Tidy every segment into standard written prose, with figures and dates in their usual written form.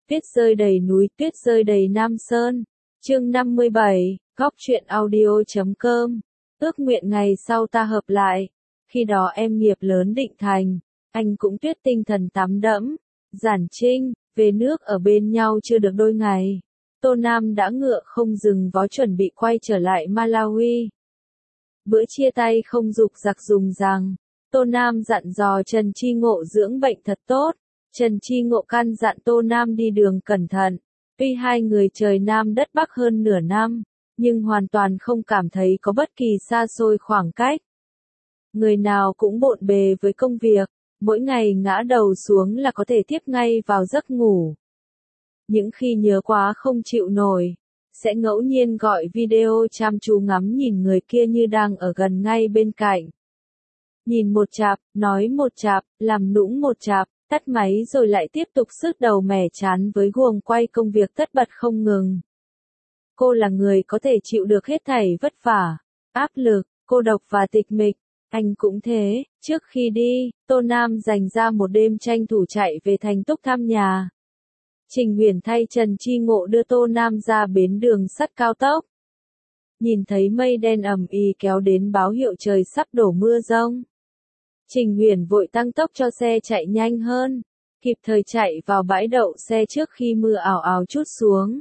Tuyết rơi đầy núi, tuyết rơi đầy Nam Sơn. Chương 57, Góc truyện audio.com. Ước nguyện ngày sau ta hợp lại. Khi đó em nghiệp lớn định thành, anh cũng tuyết tinh thần tắm đẫm. Giản Trinh, về nước ở bên nhau chưa được đôi ngày. Tô Nam đã ngựa không dừng vó chuẩn bị quay trở lại Malawi. Bữa chia tay không rục rặc rùng rằng. Tô Nam dặn dò Trần Chi Ngộ dưỡng bệnh thật tốt. Trần Chi Ngộ căn dặn Tô Nam đi đường cẩn thận. Tuy hai người trời Nam đất Bắc hơn nửa năm, nhưng hoàn toàn không cảm thấy có bất kỳ xa xôi khoảng cách. Người nào cũng bộn bề với công việc, mỗi ngày ngã đầu xuống là có thể tiếp ngay vào giấc ngủ. Những khi nhớ quá không chịu nổi, sẽ ngẫu nhiên gọi video chăm chú ngắm nhìn người kia như đang ở gần ngay bên cạnh. Nhìn một chạp, nói một chạp, làm nũng một chạp, tắt máy rồi lại tiếp tục sứt đầu mẻ chán với guồng quay công việc tất bật không ngừng. Cô là người có thể chịu được hết thảy vất vả, áp lực, cô độc và tịch mịch. Anh cũng thế, trước khi đi, Tô Nam dành ra một đêm tranh thủ chạy về Thành Túc thăm nhà. Trình Huyền thay Trần Chi Ngộ đưa Tô Nam ra bến đường sắt cao tốc. Nhìn thấy mây đen ầm ĩ kéo đến báo hiệu trời sắp đổ mưa giông. Trình Huyền vội tăng tốc cho xe chạy nhanh hơn, kịp thời chạy vào bãi đậu xe trước khi mưa ào ào trút xuống.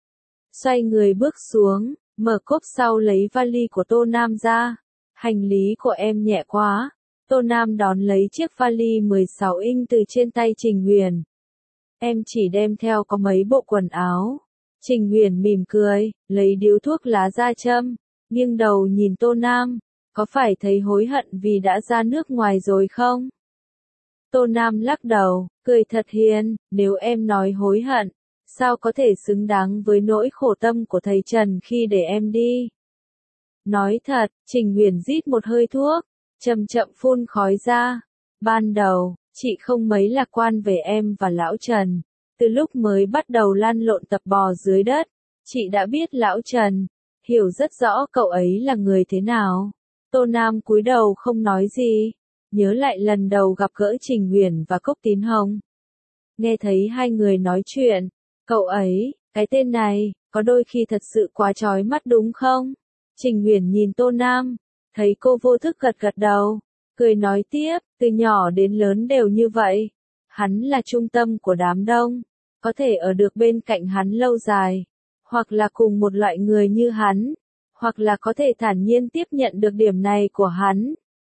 Xoay người bước xuống, mở cốp sau lấy vali của Tô Nam ra. Hành lý của em nhẹ quá. Tô Nam đón lấy chiếc vali 16 inch từ trên tay Trình Huyền. Em chỉ đem theo có mấy bộ quần áo. Trình Huyền mỉm cười, lấy điếu thuốc lá ra châm, nghiêng đầu nhìn Tô Nam. Có phải thấy hối hận vì đã ra nước ngoài rồi không? Tô Nam lắc đầu, cười thật hiền, nếu em nói hối hận, sao có thể xứng đáng với nỗi khổ tâm của thầy Trần khi để em đi? Nói thật, Trình Huyền rít một hơi thuốc, chậm chậm phun khói ra. Ban đầu, chị không mấy lạc quan về em và lão Trần. Từ lúc mới bắt đầu lăn lộn tập bò dưới đất, chị đã biết lão Trần, hiểu rất rõ cậu ấy là người thế nào. Tô Nam cúi đầu không nói gì, nhớ lại lần đầu gặp gỡ Trình Huyền và Cốc Tín Hồng. Nghe thấy hai người nói chuyện, cậu ấy, cái tên này, có đôi khi thật sự quá chói mắt đúng không? Trình Huyền nhìn Tô Nam, thấy cô vô thức gật gật đầu, cười nói tiếp, từ nhỏ đến lớn đều như vậy. Hắn là trung tâm của đám đông, có thể ở được bên cạnh hắn lâu dài, hoặc là cùng một loại người như hắn, hoặc là có thể thản nhiên tiếp nhận được điểm này của hắn.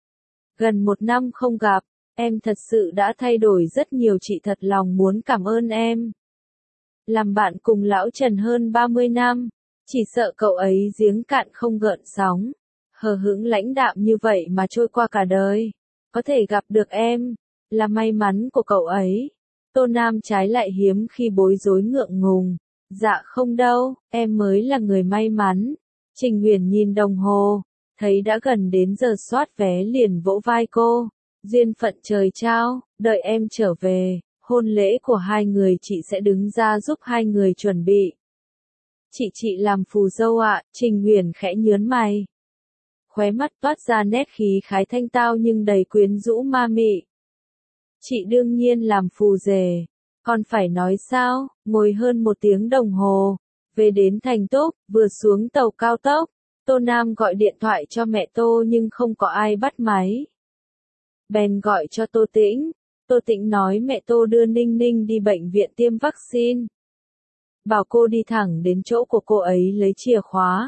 Gần 1 năm không gặp, em thật sự đã thay đổi rất nhiều, chị thật lòng muốn cảm ơn em. Làm bạn cùng lão Trần hơn 30 năm, chỉ sợ cậu ấy giếng cạn không gợn sóng, hờ hững lãnh đạm như vậy mà trôi qua cả đời. Có thể gặp được em, là may mắn của cậu ấy. Tô Nam trái lại hiếm khi bối rối ngượng ngùng. Dạ không đâu, em mới là người may mắn. Trình Huyền nhìn đồng hồ, thấy đã gần đến giờ soát vé liền vỗ vai cô. Duyên phận trời trao, đợi em trở về, hôn lễ của hai người chị sẽ đứng ra giúp hai người chuẩn bị. Chị làm phù dâu ạ, Trình Huyền khẽ nhớn mày. Khóe mắt toát ra nét khí khái thanh tao nhưng đầy quyến rũ ma mị. Chị đương nhiên làm phù rể, còn phải nói sao, ngồi hơn 1 tiếng đồng hồ, về đến Thành Túc, vừa xuống tàu cao tốc, Tô Nam gọi điện thoại cho mẹ Tô nhưng không có ai bắt máy. Bèn gọi cho Tô Tĩnh, Tô Tĩnh nói mẹ Tô đưa Ninh Ninh đi bệnh viện tiêm vaccine. Bảo cô đi thẳng đến chỗ của cô ấy lấy chìa khóa.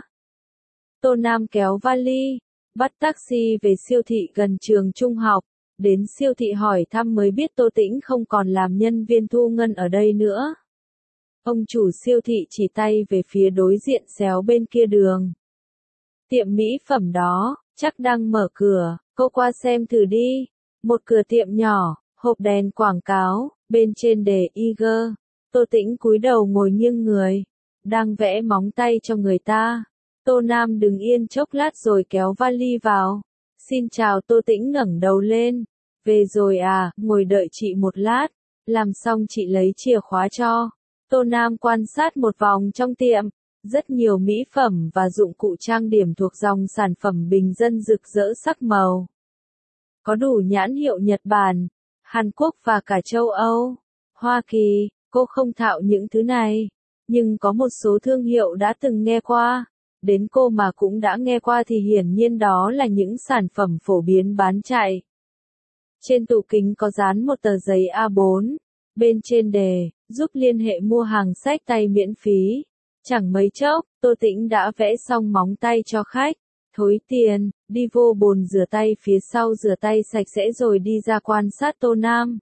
Tô Nam kéo vali, bắt taxi về siêu thị gần trường trung học, đến siêu thị hỏi thăm mới biết Tô Tĩnh không còn làm nhân viên thu ngân ở đây nữa. Ông chủ siêu thị chỉ tay về phía đối diện xéo bên kia đường. Tiệm mỹ phẩm đó, chắc đang mở cửa, cô qua xem thử đi. Một cửa tiệm nhỏ, hộp đèn quảng cáo, bên trên đề Eager. Tô Tĩnh cúi đầu ngồi nghiêng người, đang vẽ móng tay cho người ta. Tô Nam đứng yên chốc lát rồi kéo vali vào. Xin chào, Tô Tĩnh ngẩng đầu lên. Về rồi à, ngồi đợi chị một lát. Làm xong chị lấy chìa khóa cho. Tô Nam quan sát một vòng trong tiệm. Rất nhiều mỹ phẩm và dụng cụ trang điểm thuộc dòng sản phẩm bình dân rực rỡ sắc màu. Có đủ nhãn hiệu Nhật Bản, Hàn Quốc và cả châu Âu, Hoa Kỳ. Cô không thạo những thứ này, nhưng có một số thương hiệu đã từng nghe qua. Đến cô mà cũng đã nghe qua thì hiển nhiên đó là những sản phẩm phổ biến bán chạy. Trên tủ kính có dán một tờ giấy A4, bên trên đề, giúp liên hệ mua hàng xách tay miễn phí. Chẳng mấy chốc, Tô Tĩnh đã vẽ xong móng tay cho khách. Thối tiền, đi vô bồn rửa tay phía sau rửa tay sạch sẽ rồi đi ra quan sát Tô Nam.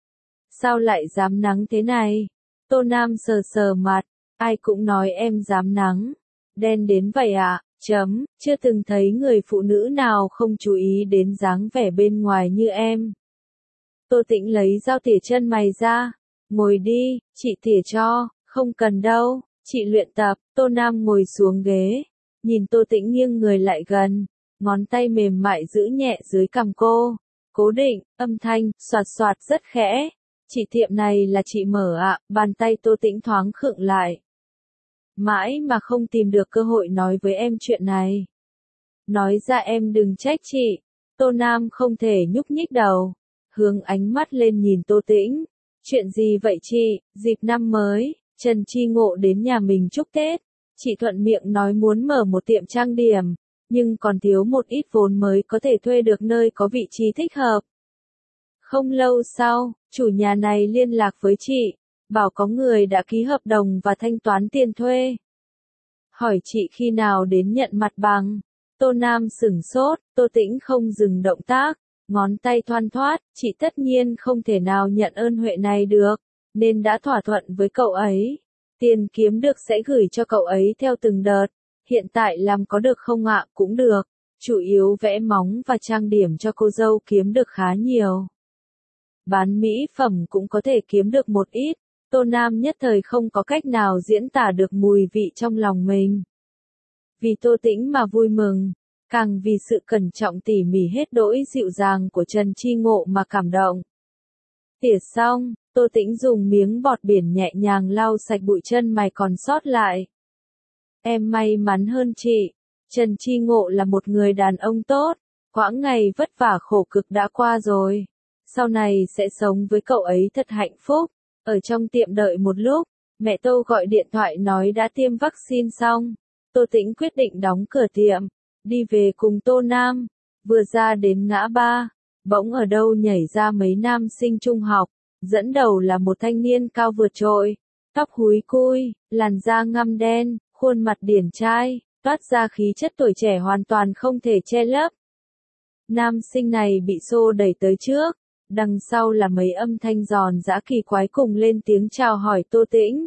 Sao lại dám nắng thế này? Tô Nam sờ sờ mặt, ai cũng nói em dám nắng. Đen đến vậy ạ, chưa từng thấy người phụ nữ nào không chú ý đến dáng vẻ bên ngoài như em. Tô Tĩnh lấy dao tỉa chân mày ra, ngồi đi, chị tỉa cho, không cần đâu, chị luyện tập. Tô Nam ngồi xuống ghế, nhìn Tô Tĩnh nghiêng người lại gần, ngón tay mềm mại giữ nhẹ dưới cằm cô, cố định, âm thanh, xoạt xoạt rất khẽ. Chị tiệm này là chị mở ạ, bàn tay Tô Tĩnh thoáng khựng lại. Mãi mà không tìm được cơ hội nói với em chuyện này. Nói ra em đừng trách chị. Tô Nam không thể nhúc nhích đầu, hướng ánh mắt lên nhìn Tô Tĩnh. Chuyện gì vậy chị? Dịp năm mới, Trần Chi Ngộ đến nhà mình chúc Tết. Chị thuận miệng nói muốn mở một tiệm trang điểm, nhưng còn thiếu một ít vốn mới có thể thuê được nơi có vị trí thích hợp. Không lâu sau, chủ nhà này liên lạc với chị, bảo có người đã ký hợp đồng và thanh toán tiền thuê. Hỏi chị khi nào đến nhận mặt bằng. Tô Nam sửng sốt, Tô Tĩnh không dừng động tác, ngón tay thoăn thoắt, chị tất nhiên không thể nào nhận ơn huệ này được, nên đã thỏa thuận với cậu ấy. Tiền kiếm được sẽ gửi cho cậu ấy theo từng đợt, hiện tại làm có được không ạ? Cũng được, chủ yếu vẽ móng và trang điểm cho cô dâu kiếm được khá nhiều. Bán mỹ phẩm cũng có thể kiếm được một ít. Tô Nam nhất thời không có cách nào diễn tả được mùi vị trong lòng mình. Vì Tô Tĩnh mà vui mừng, càng vì sự cẩn trọng tỉ mỉ hết đỗi dịu dàng của Trần Chi Ngộ mà cảm động. Tỉa xong, Tô Tĩnh dùng miếng bọt biển nhẹ nhàng lau sạch bụi chân mày còn sót lại. Em may mắn hơn chị. Trần Chi Ngộ là một người đàn ông tốt, quãng ngày vất vả khổ cực đã qua rồi. Sau này sẽ sống với cậu ấy thật hạnh phúc. Ở trong tiệm đợi một lúc, mẹ Tô gọi điện thoại nói đã tiêm vaccine xong. Tô Tĩnh quyết định đóng cửa tiệm, đi về cùng Tô Nam. Vừa ra đến ngã ba, bỗng ở đâu nhảy ra mấy nam sinh trung học, dẫn đầu là một thanh niên cao vượt trội, tóc húi cui, làn da ngăm đen, khuôn mặt điển trai, toát ra khí chất tuổi trẻ hoàn toàn không thể che lấp. Nam sinh này bị xô đẩy tới trước, đằng sau là mấy âm thanh giòn giã kỳ quái cùng lên tiếng chào hỏi Tô Tĩnh.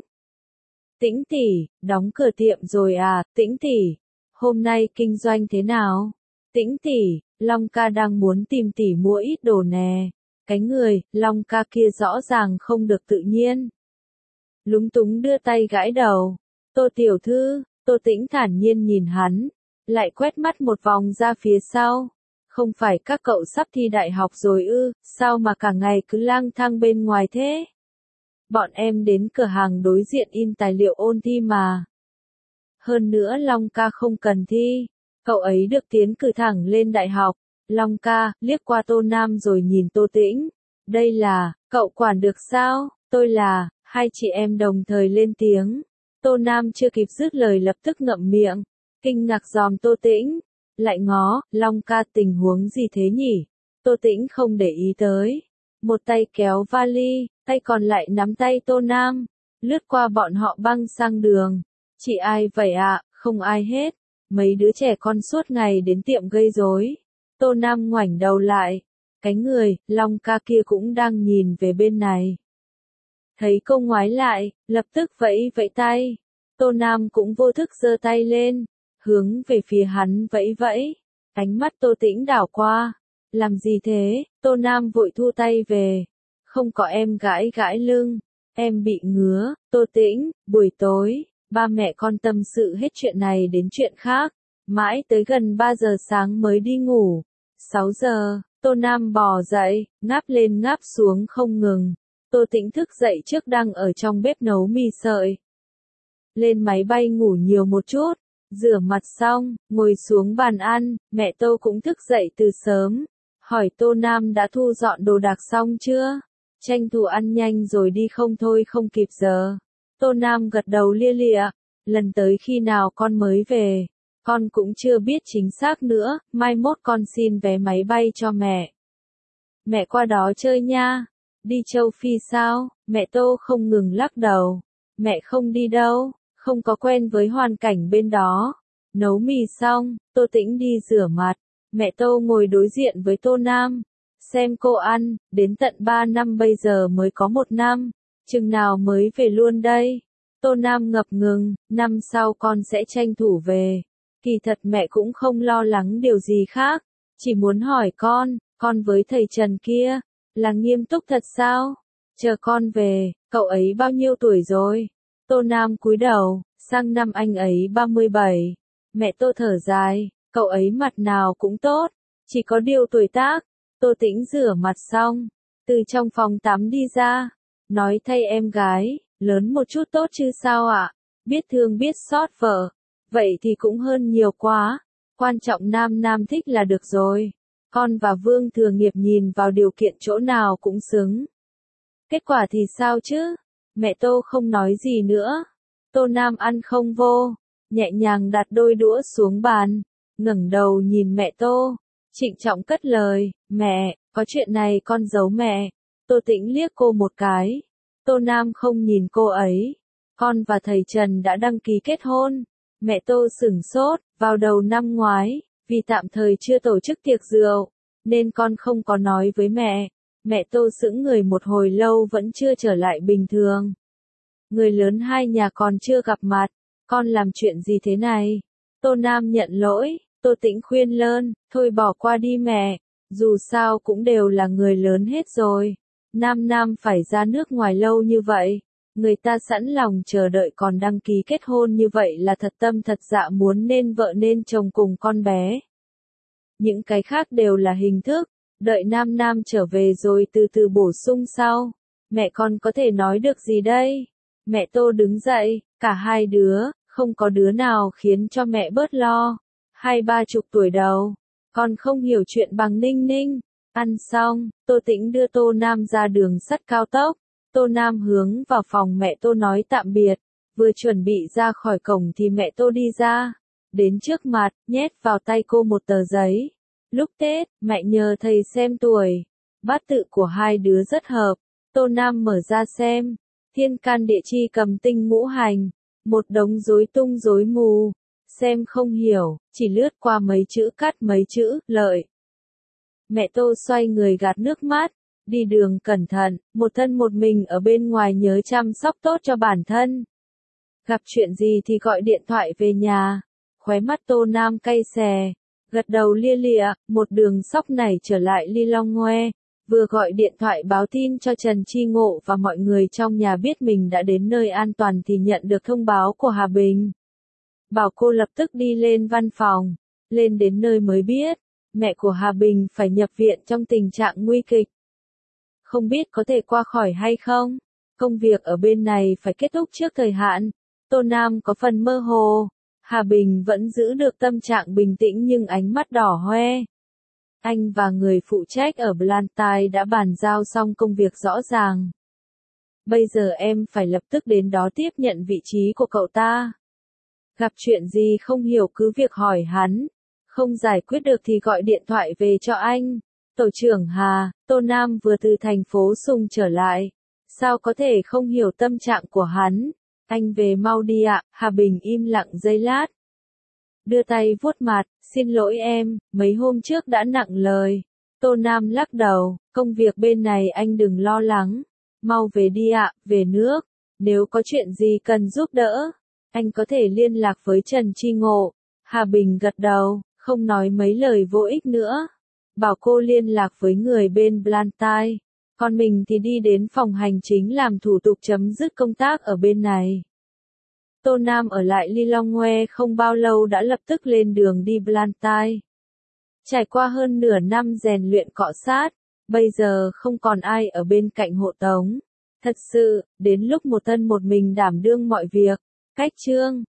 Tĩnh tỷ, đóng cửa tiệm rồi à? Tĩnh tỷ, hôm nay kinh doanh thế nào? Tĩnh tỷ, Long ca đang muốn tìm tỷ mua ít đồ nè. Cái người, Long ca kia rõ ràng không được tự nhiên. Lúng túng đưa tay gãi đầu. Tô tiểu thư, Tô Tĩnh thản nhiên nhìn hắn, lại quét mắt một vòng ra phía sau. Không phải các cậu sắp thi đại học rồi ư, sao mà cả ngày cứ lang thang bên ngoài thế? Bọn em đến cửa hàng đối diện in tài liệu ôn thi mà. Hơn nữa Long ca không cần thi, cậu ấy được tiến cử thẳng lên đại học. Long ca, liếc qua Tô Nam rồi nhìn Tô Tĩnh. Đây là, cậu quản được sao? Tôi là, hai chị em đồng thời lên tiếng. Tô Nam chưa kịp dứt lời lập tức ngậm miệng, kinh ngạc dòm Tô Tĩnh. Lại ngó, Long ca tình huống gì thế nhỉ? Tô Tĩnh không để ý tới. Một tay kéo vali, tay còn lại nắm tay Tô Nam, lướt qua bọn họ băng sang đường. Chị ai vậy ạ? Không ai hết. Mấy đứa trẻ con suốt ngày đến tiệm gây rối. Tô Nam ngoảnh đầu lại. Cái người, Long ca kia cũng đang nhìn về bên này. Thấy cô ngoái lại, lập tức vẫy vẫy tay. Tô Nam cũng vô thức giơ tay lên, hướng về phía hắn vẫy vẫy. Ánh mắt Tô Tĩnh đảo qua. Làm gì thế? Tô Nam vội thu tay về. Không có, em gãi gãi lưng. Em bị ngứa. Tô Tĩnh, buổi tối, ba mẹ con tâm sự hết chuyện này đến chuyện khác. Mãi tới gần 3 giờ sáng mới đi ngủ. 6 giờ, Tô Nam bò dậy, ngáp lên ngáp xuống không ngừng. Tô Tĩnh thức dậy trước đang ở trong bếp nấu mì sợi. Lên máy bay ngủ nhiều một chút, rửa mặt xong, ngồi xuống bàn ăn, mẹ Tô cũng thức dậy từ sớm. Hỏi Tô Nam đã thu dọn đồ đạc xong chưa? tranh thủ ăn nhanh rồi đi không thôi không kịp giờ. Tô Nam gật đầu lia lịa, lần tới khi nào con mới về, con cũng chưa biết chính xác nữa, mai mốt con xin vé máy bay cho mẹ. Mẹ qua đó chơi nha. Đi châu Phi sao? Mẹ Tô không ngừng lắc đầu. Mẹ không đi đâu, không có quen với hoàn cảnh bên đó. Nấu mì xong, Tô Tĩnh đi rửa mặt. Mẹ Tô ngồi đối diện với Tô Nam. Xem cô ăn, đến tận 3 năm bây giờ mới có 1 năm. Chừng nào mới về luôn đây? Tô Nam ngập ngừng, năm sau con sẽ tranh thủ về. Kỳ thật mẹ cũng không lo lắng điều gì khác. Chỉ muốn hỏi con với thầy Trần kia, là nghiêm túc thật sao? Chờ con về, cậu ấy bao nhiêu tuổi rồi? Tô Nam cúi đầu, sang năm anh ấy 37. Mẹ Tô thở dài, cậu ấy mặt nào cũng tốt, chỉ có điều tuổi tác. Tô Tĩnh rửa mặt xong, từ trong phòng tắm đi ra, nói thay em gái, lớn một chút tốt chứ sao ạ? Biết thương biết xót vợ, vậy thì cũng hơn nhiều quá. Quan trọng nam nam thích là được rồi. Con và Vương Thừa Nghiệp nhìn vào điều kiện chỗ nào cũng xứng. Kết quả thì sao chứ? Mẹ Tô không nói gì nữa. Tô Nam ăn không vô, nhẹ nhàng đặt đôi đũa xuống bàn, ngẩng đầu nhìn mẹ Tô, trịnh trọng cất lời, mẹ, có chuyện này con giấu mẹ. Tô Tĩnh liếc cô một cái. Tô Nam không nhìn cô ấy. Con và thầy Trần đã đăng ký kết hôn. Mẹ Tô sửng sốt, vào đầu năm ngoái, vì tạm thời chưa tổ chức tiệc rượu, nên con không có nói với mẹ. Mẹ Tô sững người một hồi lâu vẫn chưa trở lại bình thường. Người lớn hai nhà còn chưa gặp mặt, con làm chuyện gì thế này? Tô Nam nhận lỗi, Tô Tĩnh khuyên lơn, thôi bỏ qua đi mẹ, dù sao cũng đều là người lớn hết rồi. Nam Nam phải ra nước ngoài lâu như vậy, người ta sẵn lòng chờ đợi còn đăng ký kết hôn như vậy là thật tâm thật dạ muốn nên vợ nên chồng cùng con bé. Những cái khác đều là hình thức, đợi Nam Nam trở về rồi từ từ bổ sung sau. Mẹ con có thể nói được gì đây? Mẹ Tô đứng dậy, cả hai đứa, không có đứa nào khiến cho mẹ bớt lo. 20-30 tuổi đầu, con không hiểu chuyện bằng Ninh Ninh. Ăn xong, Tô Tĩnh đưa Tô Nam ra đường sắt cao tốc. Tô Nam hướng vào phòng mẹ Tô nói tạm biệt. Vừa chuẩn bị ra khỏi cổng thì mẹ Tô đi ra. Đến trước mặt, nhét vào tay cô một tờ giấy. Lúc Tết, mẹ nhờ thầy xem tuổi. Bát tự của hai đứa rất hợp. Tô Nam mở ra xem. Thiên can địa chi cầm tinh ngũ hành. Một đống rối tung rối mù. Xem không hiểu, chỉ lướt qua mấy chữ cắt mấy chữ, lợi. Mẹ Tô xoay người gạt nước mắt. Đi đường cẩn thận, một thân một mình ở bên ngoài nhớ chăm sóc tốt cho bản thân. Gặp chuyện gì thì gọi điện thoại về nhà. Khóe mắt Tô Nam cay xè. Gật đầu lia lịa, một đường sóc nảy trở lại Ly Long Ngoe. Vừa gọi điện thoại báo tin cho Trần Chi Ngộ và mọi người trong nhà biết mình đã đến nơi an toàn thì nhận được thông báo của Hà Bình. Bảo cô lập tức đi lên văn phòng. Lên đến nơi mới biết, mẹ của Hà Bình phải nhập viện trong tình trạng nguy kịch. Không biết có thể qua khỏi hay không? Công việc ở bên này phải kết thúc trước thời hạn. Tô Nam có phần mơ hồ. Hà Bình vẫn giữ được tâm trạng bình tĩnh nhưng ánh mắt đỏ hoe. Anh và người phụ trách ở Blantyre đã bàn giao xong công việc rõ ràng. Bây giờ em phải lập tức đến đó tiếp nhận vị trí của cậu ta. Gặp chuyện gì không hiểu cứ việc hỏi hắn. Không giải quyết được thì gọi điện thoại về cho anh. Tổ trưởng Hà, Tô Nam vừa từ thành phố Sùng trở lại. Sao có thể không hiểu tâm trạng của hắn? Anh về mau đi ạ. Hà Bình im lặng giây lát. Đưa tay vuốt mặt, xin lỗi em, mấy hôm trước đã nặng lời. Tô Nam lắc đầu, công việc bên này anh đừng lo lắng. Mau về đi ạ, về nước. Nếu có chuyện gì cần giúp đỡ, anh có thể liên lạc với Trần Chi Ngộ. Hà Bình gật đầu, không nói mấy lời vô ích nữa. Bảo cô liên lạc với người bên Blantyre. Còn mình thì đi đến phòng hành chính làm thủ tục chấm dứt công tác ở bên này. Tô Nam ở lại Ly Long Ngoe không bao lâu đã lập tức lên đường đi Blantyre. Trải qua hơn nửa năm rèn luyện cọ sát, bây giờ không còn ai ở bên cạnh hộ tống. Thật sự, đến lúc một thân một mình đảm đương mọi việc. Cách chương